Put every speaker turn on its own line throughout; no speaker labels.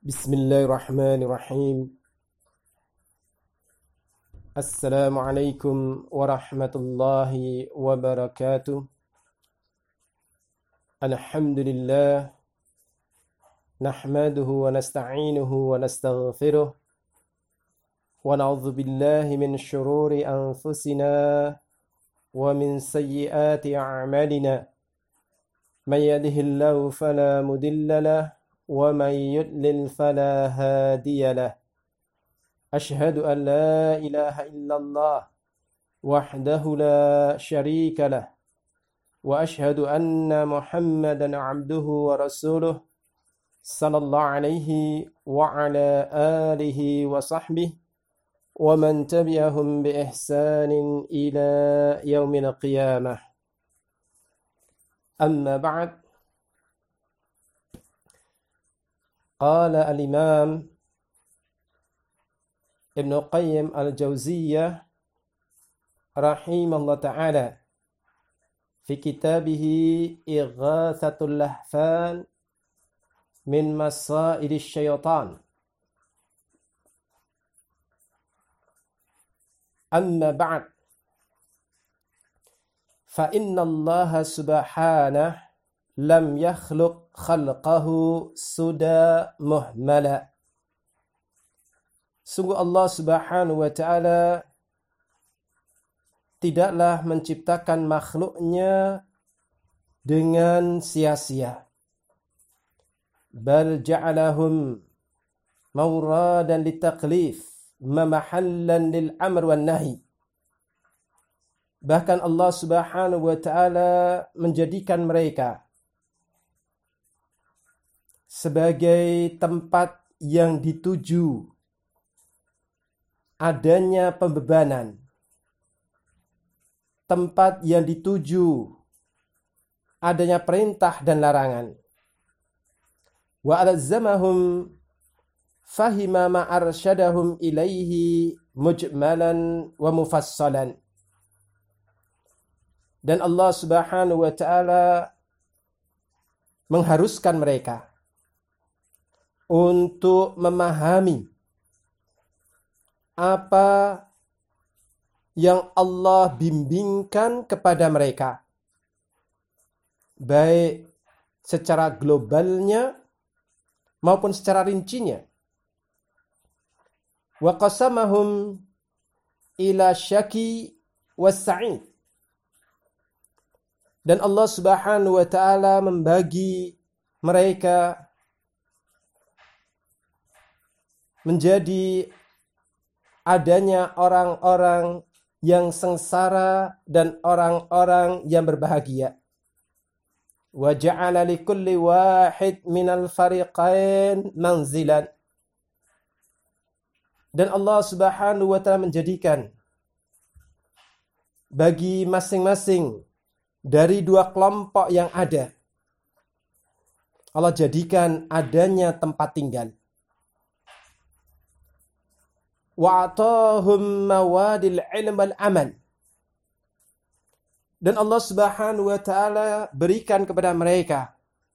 Bismillahirrahmanirrahim. Assalamualaikum warahmatullahi wabarakatuh. Alhamdulillah. Nahmaduhu wa nasta'inuhu wa nastaghfiruh. Wa na'udzu billahi min syururi anfusina wa min sayyiati a'malina. May yahdihillahu fala mudilla lahu wa may yudlil fala hadiya lahu. Ashhadu an la ilaha illallah wahdahu la syarika lah wa ashhadu anna Muhammadan abduhu wa rasuluh sallallahu alaihi wa ala alihi wa sahbihi wa man tabi'ahum bi ihsanin ila yaumil qiyamah. Amma ba'd. Qala al-imam Ibn Qayyim al-Jauziyah rahimahullah ta'ala fi kitabihi Ighathatul Lahfan min Masaidis Syaitan. Amma ba'd, fa inna Allah subhanahu lam yakhluq khalqahu suda muhmala. Sungguh Allah subhanahu wa ta'ala tidaklah menciptakan makhluknya dengan sia-sia. Bal ja'alahum mawradan litaklif, mamahallan lil amr wan nahi. Bahkan Allah subhanahu wa ta'ala menjadikan mereka sebagai tempat yang dituju adanya pembebanan, tempat yang dituju adanya perintah dan larangan. Wa alzamahum fahima ma arsyadahum ilaihi mujmalan wa mufassalan. Dan Allah subhanahu wa ta'ala mengharuskan mereka untuk memahami apa yang Allah bimbingkan kepada mereka, baik secara globalnya maupun secara rincinya. Wa qasamahum ila syaki was sa'id. Dan Allah subhanahu wa ta'ala membagi mereka menjadi adanya orang-orang yang sengsara dan orang-orang yang berbahagia. Wa ja'ala likulli wahid minal fariqain manzilan. Dan Allah subhanahu wa ta'ala menjadikan bagi masing-masing dari dua kelompok yang ada, Allah jadikan adanya tempat tinggal. Wa'atahum mawadil ilm wal amal. Dan Allah subhanahu wa ta'ala berikan kepada mereka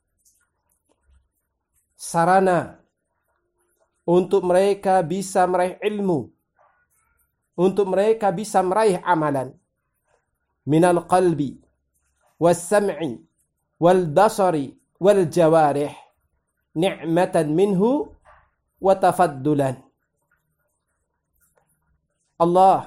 sarana untuk mereka bisa meraih ilmu, untuk mereka bisa meraih amalan. Minal qalbi, was sam'i, wal basari, wal jawarih, ni'matan minhu wa tafaddulan. Allah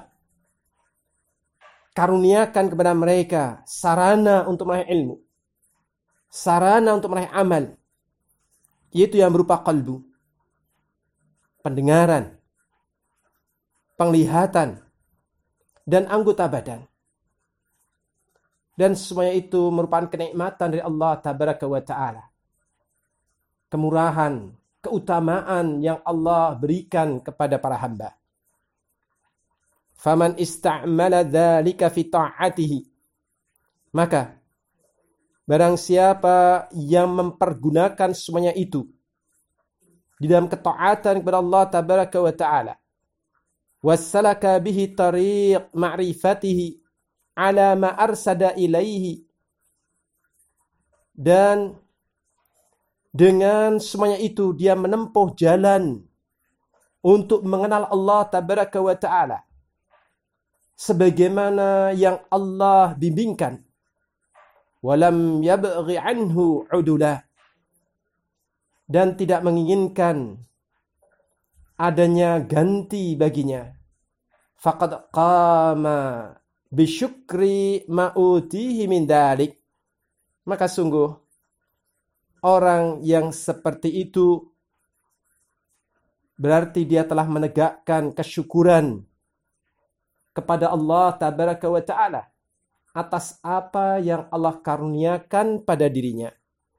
karuniakan kepada mereka sarana untuk meraih ilmu, sarana untuk meraih amal, yaitu yang berupa qalbu, pendengaran, penglihatan, dan anggota badan. Dan semuanya itu merupakan kenikmatan dari Allah tabaraka wa ta'ala. Kemurahan, keutamaan yang Allah berikan kepada para hamba. Faman ista'mala dzalika fi ta'atihi. Maka barang siapa yang mempergunakan semuanya itu di dalam ketaatan kepada Allah tabaraka wa ta'ala, wassalaka bihi tariq ma'rifatihi ala ma arsada ilaihi, dan Dengan semuanya itu dia menempuh jalan untuk mengenal Allah tabaraka wa ta'ala sebagaimana yang Allah bimbingkan. Walam yabghi anhu udula, dan tidak menginginkan adanya ganti baginya. Faqad qama bisyukri ma'utihi min dalik. Maka sungguh orang yang seperti itu berarti dia telah menegakkan kesyukuran kepada Allah tabaraka wa ta'ala atas apa yang Allah karuniakan pada dirinya.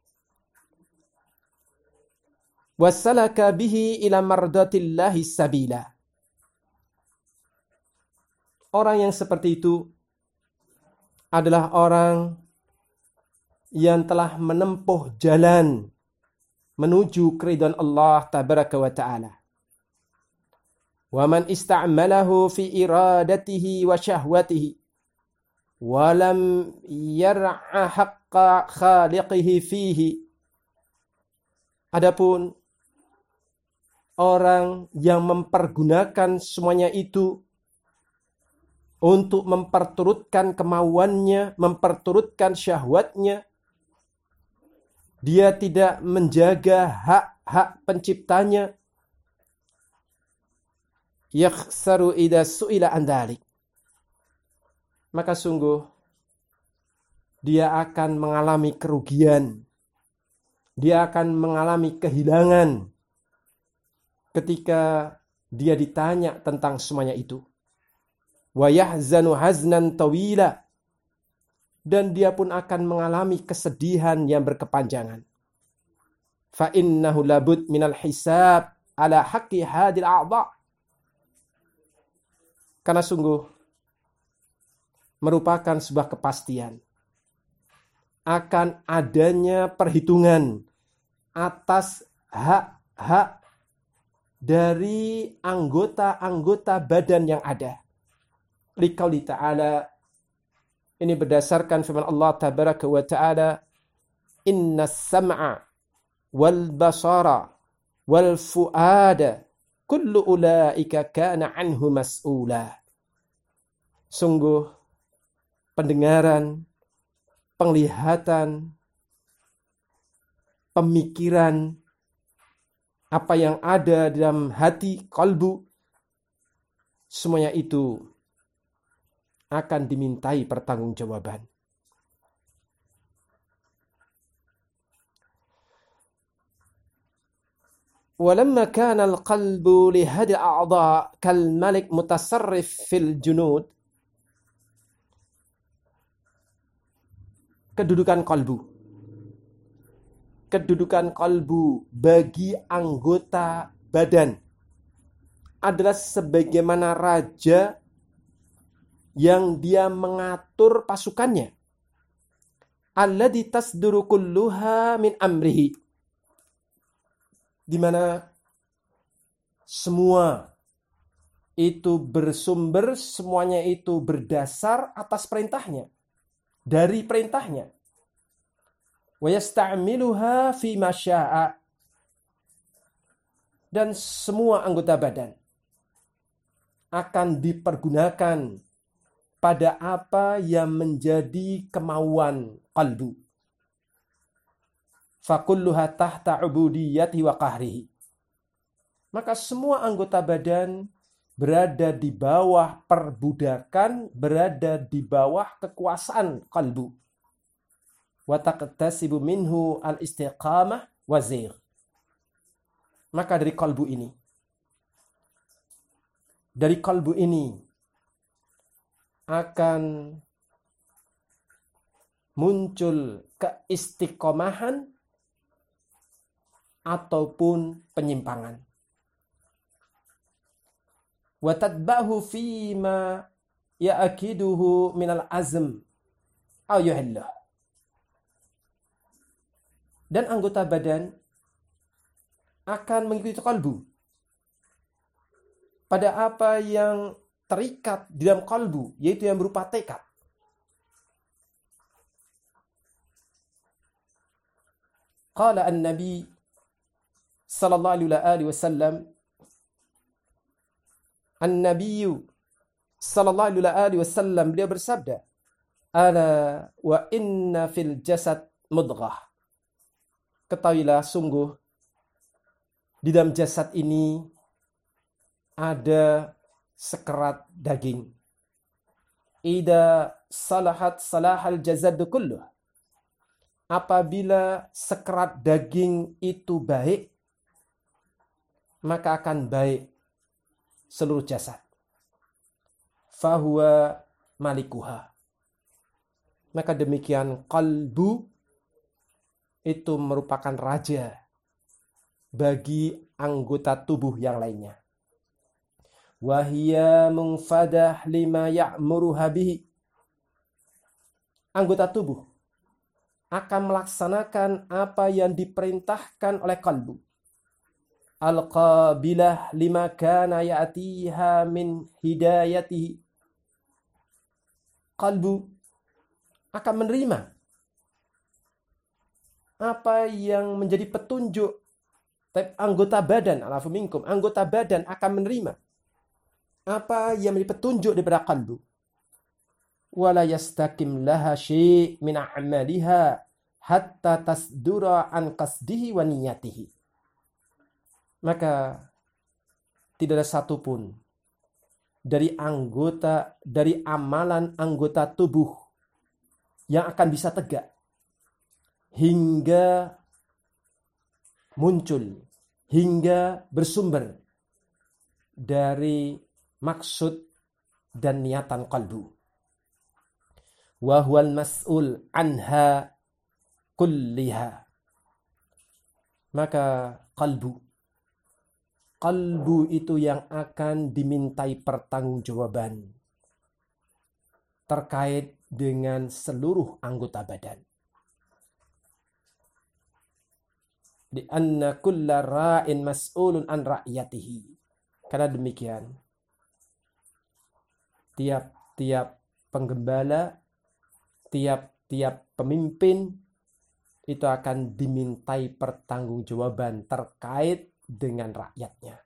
Wasalaka bihi ila mardatillahi sabila. Orang yang seperti itu adalah orang yang telah menempuh jalan menuju keridhaan Allah tabaraka wa ta'ala. Wa man ista'malahu fi iradatihi wa syahwatihi wa lam yar'a haqqa khaliqihi fihi. Adapun orang yang mempergunakan semuanya itu untuk memperturutkan kemauannya, memperturutkan syahwatnya, dia tidak menjaga hak-hak penciptanya, yakhsaru idza su'ila an dzalik. Maka sungguh dia akan mengalami kerugian. Dia akan mengalami kehilangan ketika dia ditanya tentang semuanya itu. Wa yahzanu haznan tawila, dan dia pun akan mengalami kesedihan yang berkepanjangan. Fa innahu labud minal hisab ala haqqi hadil a'dha. Karena sungguh merupakan sebuah kepastian akan adanya perhitungan atas hak-hak dari anggota-anggota badan yang ada. Liqauli ta'ala, ini berdasarkan firman Allah tabaraka wa ta'ala, innas sam'a wal basara wal fu'ada kullu ulaika kana anhu mas'ula. Sungguh pendengaran, penglihatan, pemikiran, apa yang ada dalam hati, kalbu, semuanya itu akan dimintai pertanggungjawaban. Walamma kana al-qalbu li hadhihi al-a'dha' kal malik mutasarrif fil junud. Kedudukan kalbu bagi anggota badan adalah sebagaimana raja yang dia mengatur pasukannya. Alladzi tasduru kulluha min amrihi, di mana semua itu bersumber, semuanya itu berdasar atas perintahnya, dari perintahnya. Wa yasta'miluha fi ma syaa, dan semua anggota badan akan dipergunakan pada apa yang menjadi kemauan qalbu. Fakulluha tahta ubudiyati wa qahrihi. Maka semua anggota badan berada di bawah perbudakan, berada di bawah kekuasaan qalbu. Wa taqtasibu minhu al-istiqamah wa zigh. Maka dari kalbu ini akan muncul keistiqomahan ataupun penyimpangan. Wa tatba'hu fima ya'kiduhu minal azm aw yuhillah. Dan anggota badan akan mengikuti kalbu pada apa yang terikat di dalam kalbu, yaitu yang berupa tekad. Qala an-nabi sallallahu alaihi wasallam, an-nabiyyu sallallahu alaihi wasallam, beliau bersabda, ala wa inna fil jasad mudghah. Ketahuilah sungguh di dalam jasad ini ada sekerat daging. Ida salahat salahal jasad kulluh. Apabila sekerat daging itu baik, maka akan baik seluruh jasad. Fahuwa malikuha. Maka demikian qalbu itu merupakan raja bagi anggota tubuh yang lainnya. Wahia munfadah lima ya'muruha bihi. Anggota tubuh akan melaksanakan apa yang diperintahkan oleh kalbu. Al-qabilah lima kana ya'tiha min hidayatihi. Kalbu akan menerima apa yang menjadi petunjuk. Anggota badan, alafu minkum, anggota badan akan menerima apa yang menjadi petunjuk daripada kalbu. Wala yastakim laha syai' min a'maliha hatta tasdura an qasdihi wa niyatihi. Maka tidak ada satupun dari amalan anggota tubuh yang akan bisa tegak hingga muncul, hingga bersumber dari maksud dan niatan kalbu. Wa huwal mas'ul anha kulliha. Maka kalbu itu yang akan dimintai pertanggungjawaban terkait dengan seluruh anggota badan. Di anna kulla ra'in mas'ulun an ra'yatihi. Karena demikian, tiap-tiap penggembala, tiap-tiap pemimpin itu akan dimintai pertanggungjawaban terkait dengan rakyatnya.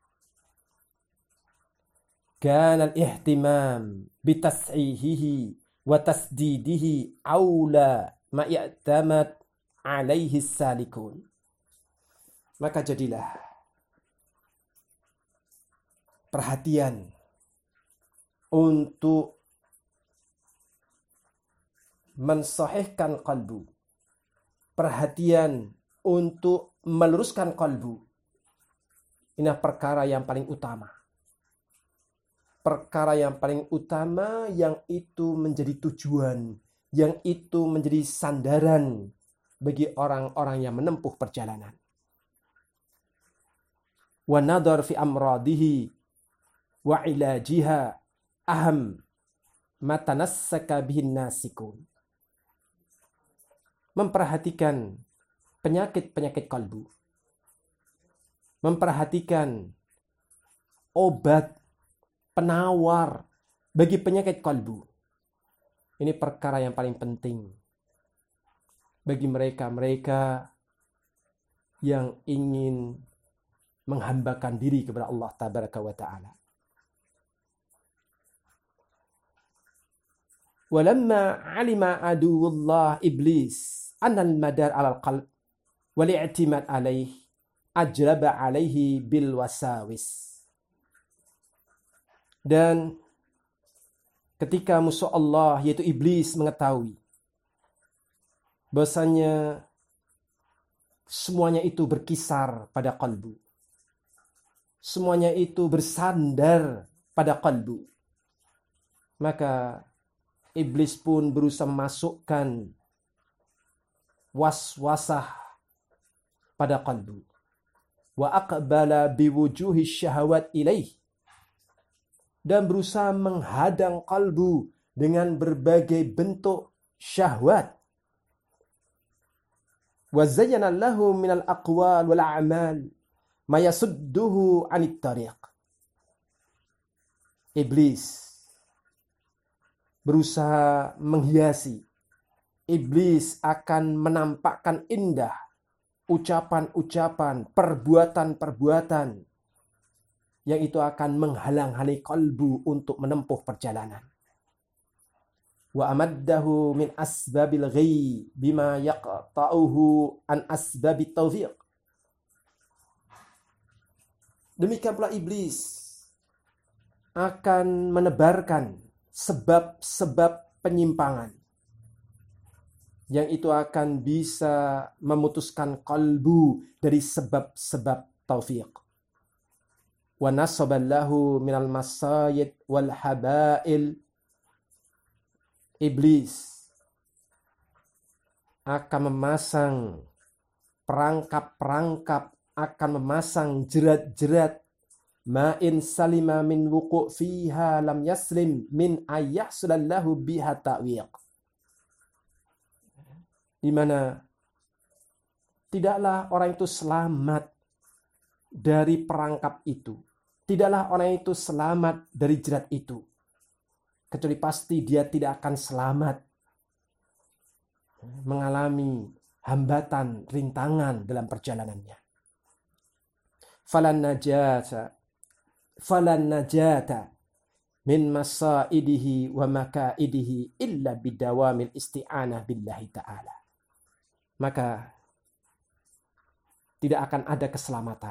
Kana al-ihtimam bitas'ihihi wa tasdidihi aula ma ya'tamad alaihi salikun. Maka jadilah perhatian untuk mensahihkan kalbu, perhatian untuk meluruskan kalbu. Ini perkara yang paling utama. Perkara yang paling utama yang itu menjadi tujuan, yang itu menjadi sandaran bagi orang-orang yang menempuh perjalanan. Wa nadhar fi amradihi wa ilajiha aham matanassaka bihin nasikun. Memperhatikan penyakit-penyakit kalbu. Memperhatikan obat penawar bagi penyakit kalbu. Ini perkara yang paling penting bagi mereka-mereka yang ingin menghambakan diri kepada Allah Tabaraka wa Ta'ala. Walamma alima aduwullah iblis anal madar alal qalb wal i'timad alaih ajraba alaihi bil wasawis. Dan ketika musuh Allah yaitu iblis mengetahui bahasanya semuanya itu berkisar pada kalbu, semuanya itu bersandar pada kalbu, maka iblis pun berusaha memasukkan waswasah pada kalbu. Wa aqbala biwujuhi syahawat ilaih. Dan berusaha menghadang kalbu dengan berbagai bentuk syahwat. Wa zayyana lahu minal aqwal wal a'mal ma yasudduhu 'anit tariq. Iblis berusaha menghiasi. Iblis akan menampakkan indah ucapan-ucapan, perbuatan-perbuatan yang itu akan menghalang-halangi qalbu untuk menempuh perjalanan. Wa amaddahu min asbabil ghi bima yaqta'uhu an asbabit taufiq. Demikian pula iblis akan menebarkan sebab-sebab penyimpangan yang itu akan bisa memutuskan qalbu dari sebab-sebab taufiq. Wa nasaballahu minal masayid wal habail. Iblis akan memasang perangkap-perangkap, akan memasang jerat-jerat ma'in salima min wuqu' fiha lam yaslim min ayyahsulallahu biha ta'wiq. Di mana tidaklah orang itu selamat dari perangkap itu. Tidaklah orang itu selamat dari jerat itu. Kecuali pasti dia tidak akan selamat mengalami hambatan, rintangan dalam perjalanannya. Falan najata min masaidihi wa makaidihi illa bidawamil isti'anah billahi ta'ala. Maka tidak akan ada keselamatan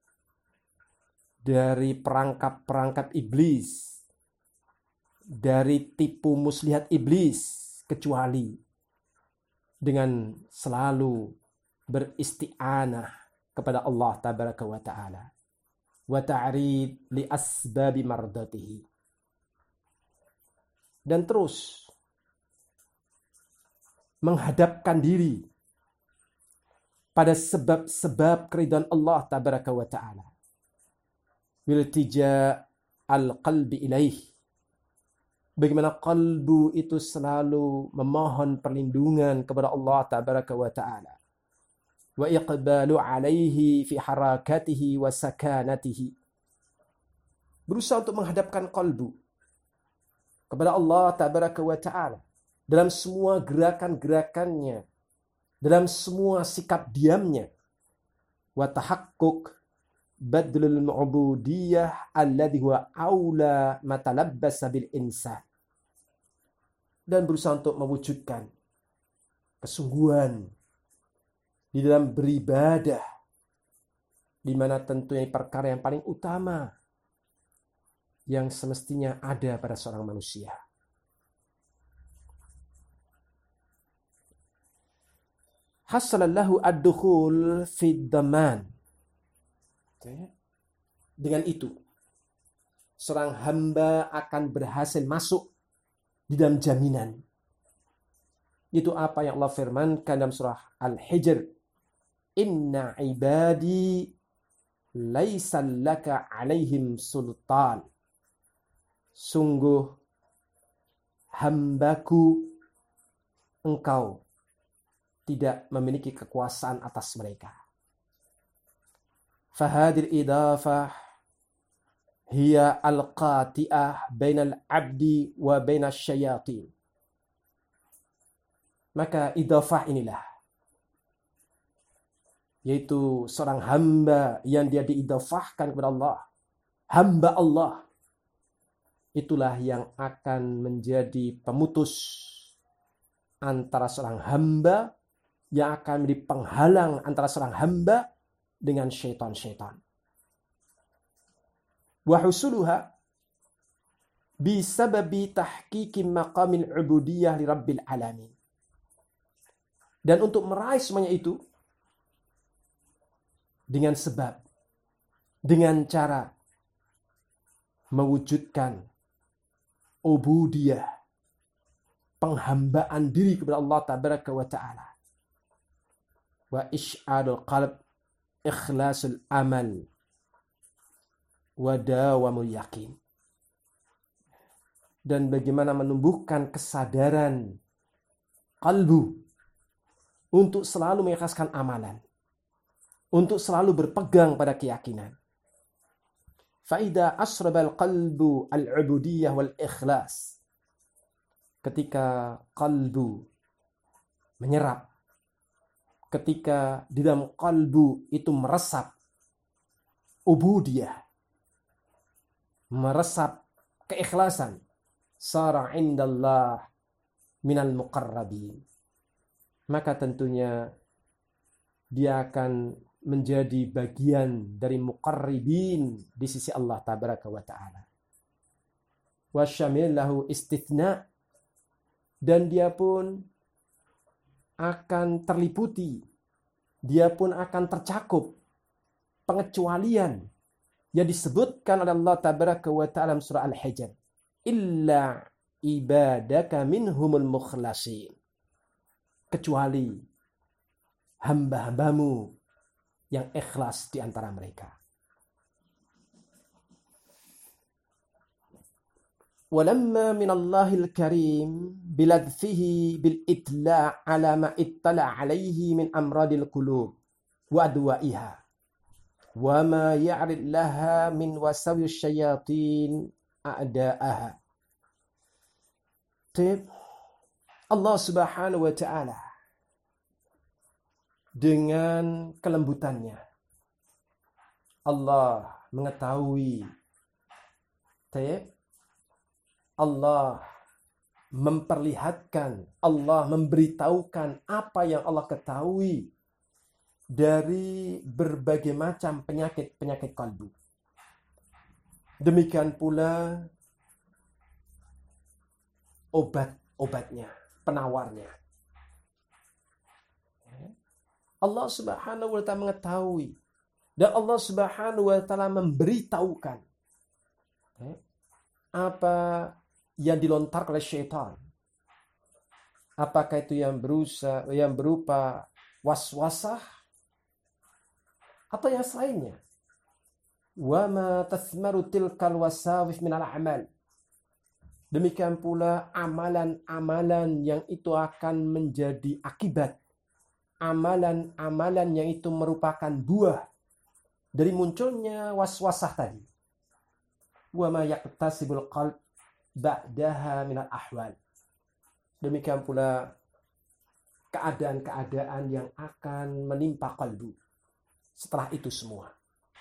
dari perangkap-perangkap iblis, dari tipu muslihat iblis, kecuali dengan selalu beristi'anah kepada Allah tabaraka wa ta'ala wa ta'rid li asbabi mardatihi, dan terus menghadapkan diri pada sebab-sebab keridhaan Allah tabaraka wa ta'ala, wiltija al-qalbi ilaih, bagaimana kalbu itu selalu memohon perlindungan kepada Allah tabaraka wa ta'ala, wa iqbalu alaihi fi harakatihi wa sakanatihi, berusaha untuk menghadapkan kalbu kepada Allah tabaraka wa ta'ala dalam semua gerakan-gerakannya, dalam semua sikap diamnya, wa tahaqquk badlul mu'budiyah alladhi huwa aula matalabbasa bil insan, dan berusaha untuk mewujudkan kesungguhan di dalam beribadah, di mana tentunya perkara yang paling utama yang semestinya ada pada seorang manusia. Hasalallahu ad-dukhul fid daman. Dengan itu seorang hamba akan berhasil masuk di dalam jaminan. Itu apa yang Allah firmankan dalam surah Al-Hijr. Inna ibadi laisa laka alaihim sultan. Sungguh hambaku, engkau tidak memiliki kekuasaan atas mereka. Fahadir idafah hiya al-qati'ah bainal abdi wa bainasy syayatin. Maka idafah inilah, yaitu seorang hamba yang dia diidafahkan kepada Allah, hamba Allah, itulah yang akan menjadi pemutus antara seorang hamba, yang akan menjadi penghalang antara seorang hamba dengan syaitan-syaitan. Wa husuluha bisababi tahqiqi maqamil ubudiyah li rabbil alamin. Dan untuk meraih semuanya itu dengan sebab, dengan cara mewujudkan ubudiyah, penghambaan diri kepada Allah tabaraka wa ta'ala, wa isy'adul qalb, ikhlasul amal, wa dawamul yakin, dan bagaimana menumbuhkan kesadaran kalbu untuk selalu mengikhlaskan amalan, untuk selalu berpegang pada keyakinan. Faida asrabal qalbu al-ubudiyah wal ikhlas, ketika kalbu menyerap ketika di dalam kalbu itu meresap ubudiyah, meresap keikhlasan, sara indallah minal muqarrabin, maka tentunya dia akan menjadi bagian dari muqarribin di sisi Allah tabaraka wa ta'ala. Wasyamil lahu istithna, dan dia pun akan terliputi, dia pun akan tercakup pengecualian yang disebutkan oleh Allah tabaraka wa ta'ala dalam surah Al-Hijr, illa ibadaka minhumul mukhlasin, kecuali hamba-hambamu yang ikhlas di antara mereka. Walamma minallahil karim biladfihi bil itla' ala ma ittala' alaihi min amradil qulub wa adwa'iha wa ma ya'rid laha min wasawi syayatin a'da'aha. Allah Subhanahu wa ta'ala dengan kelembutannya, Allah mengetahui, Allah memperlihatkan, Allah memberitahukan apa yang Allah ketahui dari berbagai macam penyakit-penyakit kalbu. Demikian pula obat-obatnya, penawarnya. Allah Subhanahu wa ta'ala mengetahui, dan Allah Subhanahu wa ta'ala memberitahukan apa yang dilontarkan oleh syaitan. Apakah itu yang berupa waswasah atau yang selainnya. Wa ma tathmaru tilkal wasawif minal a'mal. Demikian pula amalan-amalan yang itu akan menjadi akibat, amalan-amalan yang itu merupakan buah dari munculnya waswasah tadi. Wa ma yaqtasibul qalb ba'daha minal ahwal. Demikian pula keadaan-keadaan yang akan menimpa kalbu setelah itu semua.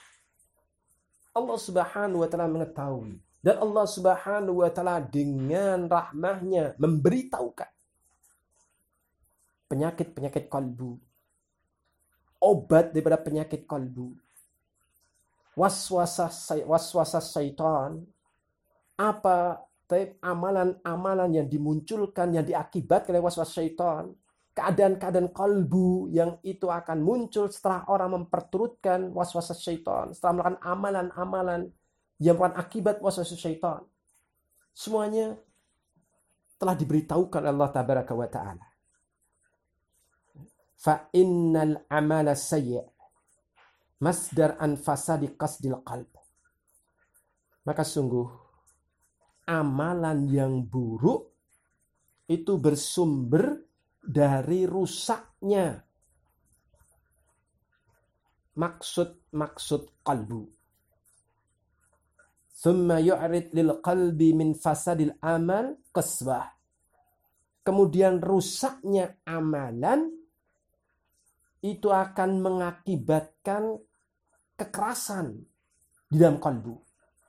Allah Subhanahu wa ta'ala mengetahui, dan Allah Subhanahu wa ta'ala dengan rahmahnya memberitahukan penyakit-penyakit kalbu, obat daripada penyakit kalbu, waswasah syaitan, apa amalan-amalan yang dimunculkan, yang diakibatkan oleh waswas syaitan, keadaan-keadaan kalbu yang itu akan muncul setelah orang memperturutkan waswas syaitan, setelah melakukan amalan-amalan yang merupakan akibat waswas syaitan. Semuanya telah diberitahukan Allah tabaraka wa ta'ala. Fa innal amala sayyi' masdar an fasadi qasdil qalb. Maka sungguh amalan yang buruk itu bersumber dari rusaknya maksud kalbu. Thumma yu'rid lil qalbi min fasadil amal qaswah. Kemudian rusaknya amalan itu akan mengakibatkan kekerasan di dalam kalbu.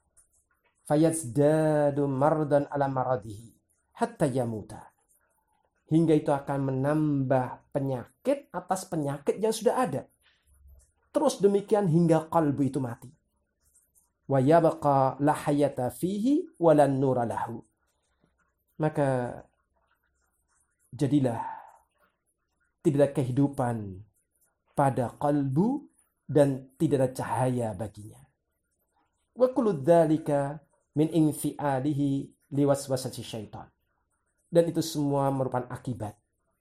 Fayazdadu mardan ala maradihi hatta yamuta. Hingga itu akan menambah penyakit atas penyakit yang sudah ada. Terus demikian hingga kalbu itu mati. Wa yabqa la hayata fihi wa lan nura lahu. Maka jadilah tidak ada kehidupan pada kalbu dan tidak ada cahaya baginya. Wa kullu dzalika min infi'alihi liwaswasati syaitan. Dan itu semua merupakan akibat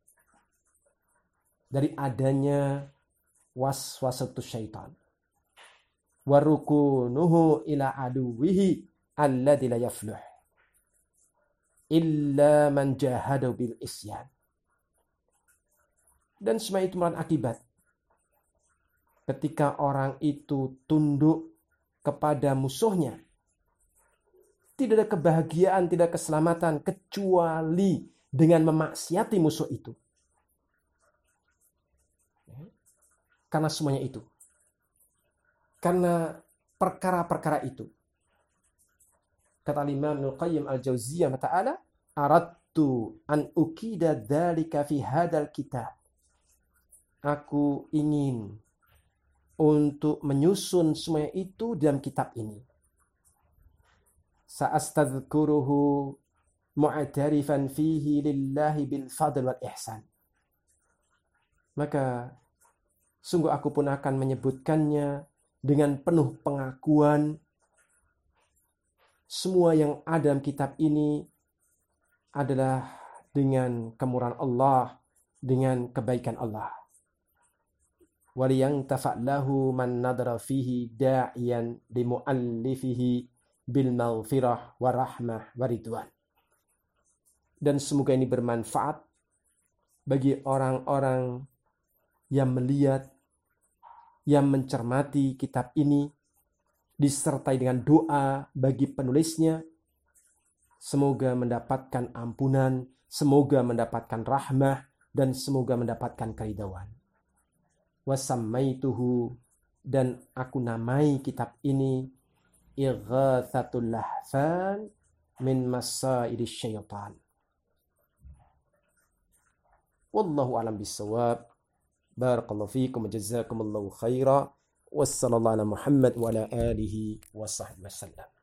dari adanya waswasatu syaitan. Warukunuhu ila aduwihi alladzi la yafluh illa man jahadu bil isyan. Dan semua itu merupakan akibat ketika orang itu tunduk kepada musuhnya. Tidak ada kebahagiaan, tidak ada keselamatan kecuali dengan memaksiati musuh itu. karena semuanya itu. Karena perkara-perkara itu. Kata Imam Ibnu Qayyim Al-Jauziyah ta'ala, aradtu an ukida dzalika fi hadzal kitab. Aku ingin untuk menyusun semuanya itu dalam kitab ini. Sa'astadzkuruhu mu'tarifan fihi lillahi bil fadl wal ihsan. Maka sungguh aku pun akan menyebutkannya dengan penuh pengakuan. Semua yang ada dalam kitab ini adalah dengan kemurahan Allah, dengan kebaikan Allah. وَلِيَنْتَفَعْ لَهُ مَنْ نَظَرَ فِيهِ دَاعِيًا لِمُؤَلِّفِهِ بِالْمَغْفِرَةِ وَرَحْمَةِ وَرِضْوَانِ. Dan semoga ini bermanfaat bagi orang-orang yang melihat, yang mencermati kitab ini, disertai dengan doa bagi penulisnya. Semoga mendapatkan ampunan, semoga mendapatkan rahmah, dan semoga mendapatkan keridhaan. Wasammaituhu, dan aku namai kitab ini Ighatsatul Lahfan min Masaidis Syaitan. Wallahu a'lam bissawab. Barakallahu fiikum wa jazakumullahu khaira. Wassallallahu ala Muhammad wa ala alihi wa sahbihi wasallam.